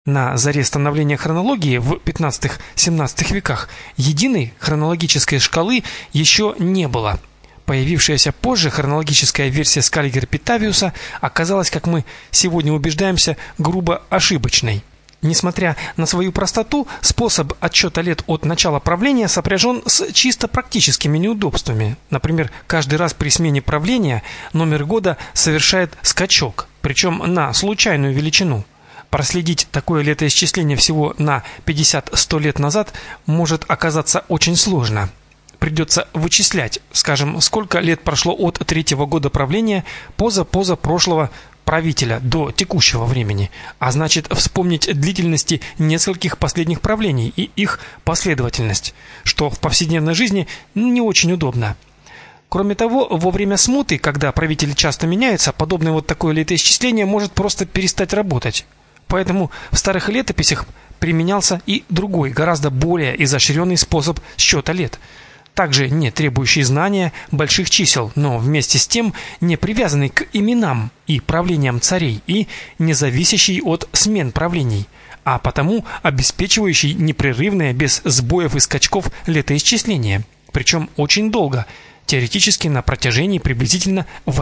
На заре становления хронологии в 15-17 веках единой хронологической шкалы еще не было. Появившаяся позже хронологическая версия Скаллигера-Питавиуса оказалась, как мы сегодня убеждаемся, грубо ошибочной. Несмотря на свою простоту, способ отсчета лет от начала правления сопряжен с чисто практическими неудобствами. Например, каждый раз при смене правления номер года совершает скачок, причем на случайную величину. Проследить такое летоисчисление всего на 50-100 лет назад может оказаться очень сложно. Придется вычислять, скажем, сколько лет прошло от третьего года правления позапрошлого правителя до текущего времени, а значит вспомнить длительности нескольких последних правлений и их последовательность, что в повседневной жизни не очень удобно. Кроме того, во время смуты, когда правители часто меняются, подобное вот такое летоисчисление может просто перестать работать. Поэтому в старых летописях применялся и другой, гораздо более изощренный способ счета лет, также не требующий знания больших чисел, но вместе с тем не привязанный к именам и правлениям царей и не зависящий от смен правлений, а потому обеспечивающий непрерывное, без сбоев и скачков летоисчисление, причем очень долго, теоретически на протяжении приблизительно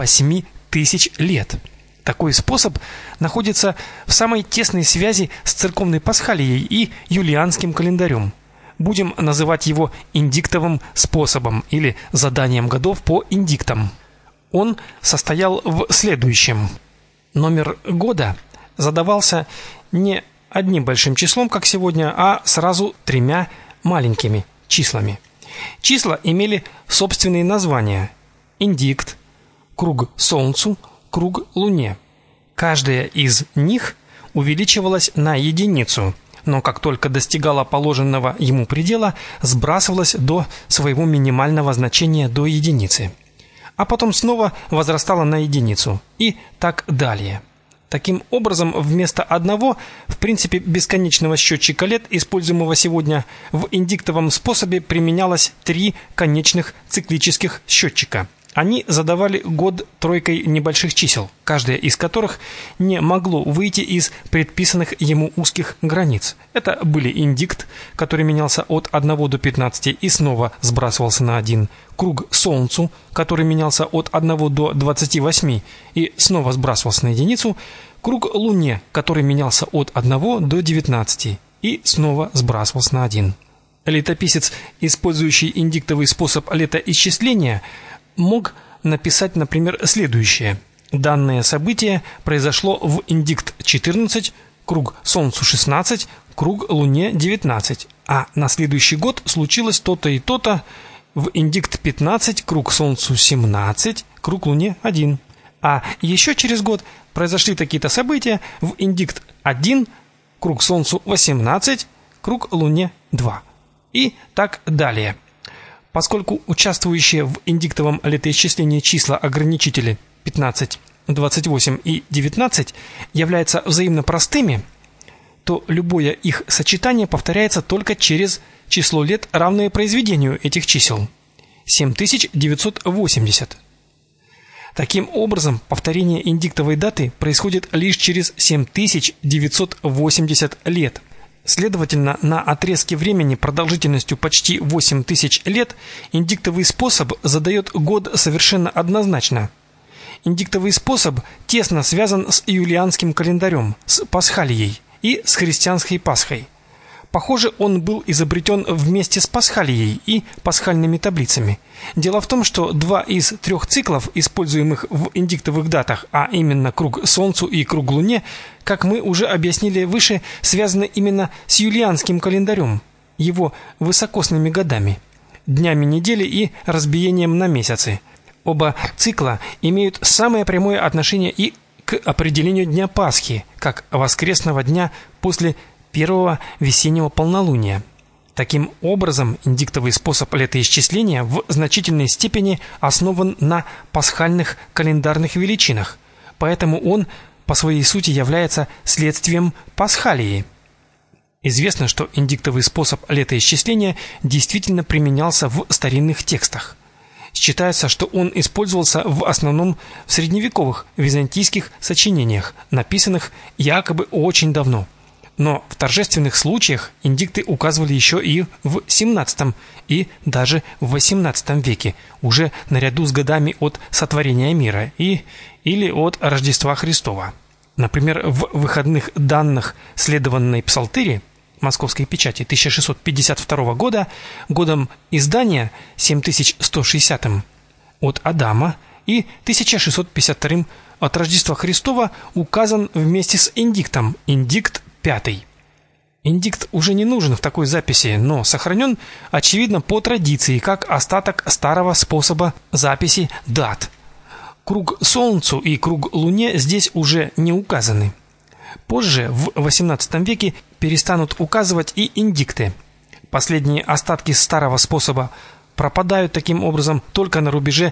8000 лет. Такой способ находится в самой тесной связи с церковной пасхалией и юлианским календарем. Будем называть его индиктовым способом или заданием годов по индиктам. Он состоял в следующем. Номер года задавался не одним большим числом, как сегодня, а сразу тремя маленькими числами. Числа имели собственные названия: индикт, круг Солнцу, круг Луне. Каждая из них увеличивалась на единицу, но как только достигала положенного ему предела, сбрасывалась до своего минимального значения до единицы, а потом снова возрастала на единицу и так далее. Таким образом, вместо одного, в принципе, бесконечного счетчика лет, используемого сегодня, в индиктовом способе применялось 3 конечных циклических счетчика. Они задавали год тройкой небольших чисел, каждое из которых не могло выйти из предписанных ему узких границ. Это были индикт, который менялся от 1 до 15 и снова сбрасывался на 1, круг Солнцу, который менялся от 1 до 28 и снова сбрасывался на единицу, круг Луне, который менялся от 1 до 19 и снова сбрасывался на 1. Летописец, использующий индиктовый способ летоисчисления, мог написать, например, следующее: данное событие произошло в индикт 14, круг Солнцу 16, круг Луне 19, а на следующий год случилось то-то и то-то в индикт 15, круг Солнцу 17, круг Луне 1. А еще через год произошли такие-то события в индикт 1, круг Солнцу 18, круг Луне 2. И так далее. Поскольку участвующие в индиктовом летоисчислении числа-ограничители 15, 28 и 19 являются взаимно простыми, то любое их сочетание повторяется только через число лет, равное произведению этих чисел – 7980. Таким образом, повторение индиктовой даты происходит лишь через 7980 лет. Следовательно, на отрезке времени продолжительностью почти 8000 лет индиктовый способ задает год совершенно однозначно. Индиктовый способ тесно связан с юлианским календарем, с пасхалией и с христианской Пасхой. Похоже, он был изобретен вместе с пасхалией и пасхальными таблицами. Дело в том, что 2 из 3 циклов, используемых в индиктовых датах, а именно круг Солнцу и круг Луне, как мы уже объяснили выше, связаны именно с юлианским календарем, его высокосными годами, днями недели и разбиением на месяцы. Оба цикла имеют самое прямое отношение и к определению дня Пасхи, как воскресного дня после первого весеннего полнолуния. Таким образом, индиктовый способ летоисчисления в значительной степени основан на пасхальных календарных величинах, поэтому он по своей сути является следствием пасхалии. Известно, что индиктовый способ летоисчисления действительно применялся в старинных текстах. Считается, что он использовался в основном в средневековых византийских сочинениях, написанных якобы очень давно. Но в торжественных случаях индикты указывали еще и в XVII и даже в XVIII веке, уже наряду с годами от сотворения мира или от Рождества Христова. Например, в выходных данных следованной псалтыри Московской печати 1652 года, годом издания 7160 от Адама и 1652 от Рождества Христова указан вместе с индиктом, индикт 5. Индикт уже не нужен в такой записи, но сохранен, очевидно, по традиции, как остаток старого способа записи дат. Круг Солнцу и круг Луне здесь уже не указаны. Позже, в XVIII веке, перестанут указывать и индикты. Последние остатки старого способа пропадают таким образом только на рубеже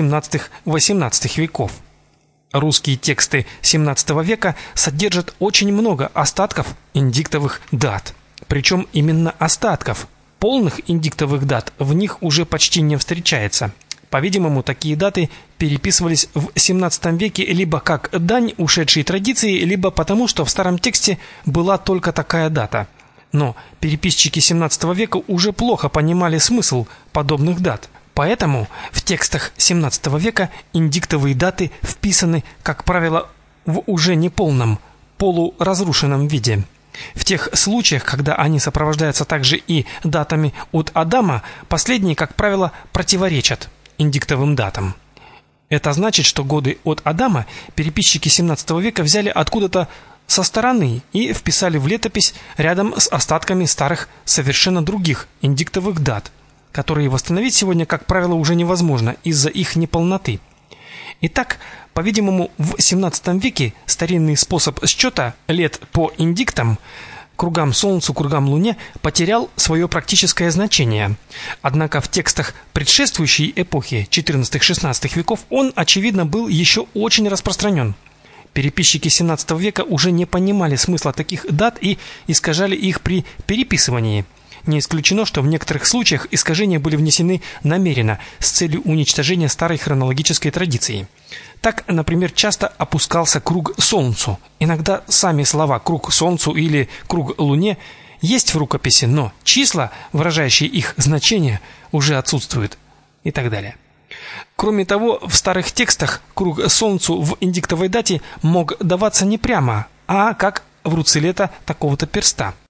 XVII-XVIII веков. Русские тексты XVII века содержат очень много остатков индиктовых дат. Причем именно остатков. Полных индиктовых дат в них уже почти не встречается. По-видимому, такие даты переписывались в XVII веке либо как дань ушедшей традиции, либо потому, что в старом тексте была только такая дата. Но переписчики XVII века уже плохо понимали смысл подобных дат. Поэтому в текстах XVII века индиктовые даты вписаны, как правило, в уже неполном, полуразрушенном виде. В тех случаях, когда они сопровождаются также и датами от Адама, последние, как правило, противоречат индиктовым датам. Это значит, что годы от Адама переписчики XVII века взяли откуда-то со стороны и вписали в летопись рядом с остатками старых, совершенно других индиктовых дат, которые восстановить сегодня, как правило, уже невозможно из-за их неполноты. Итак, по-видимому, в XVII веке старинный способ счета лет по индиктам, кругам Солнцу, кругам Луне, потерял свое практическое значение. Однако в текстах предшествующей эпохи XIV-XVI веков он, очевидно, был еще очень распространен. Переписчики XVII века уже не понимали смысла таких дат и искажали их при переписывании. Не исключено, что в некоторых случаях искажения были внесены намеренно с целью уничтожения старой хронологической традиции. Так, например, часто опускался круг Солнцу. Иногда сами слова «круг Солнцу» или «круг Луне» есть в рукописи, но числа, выражающие их значение, уже отсутствуют и так далее. Кроме того, в старых текстах круг Солнцу в индиктовой дате мог даваться не прямо, а как в руцелета такого-то перста.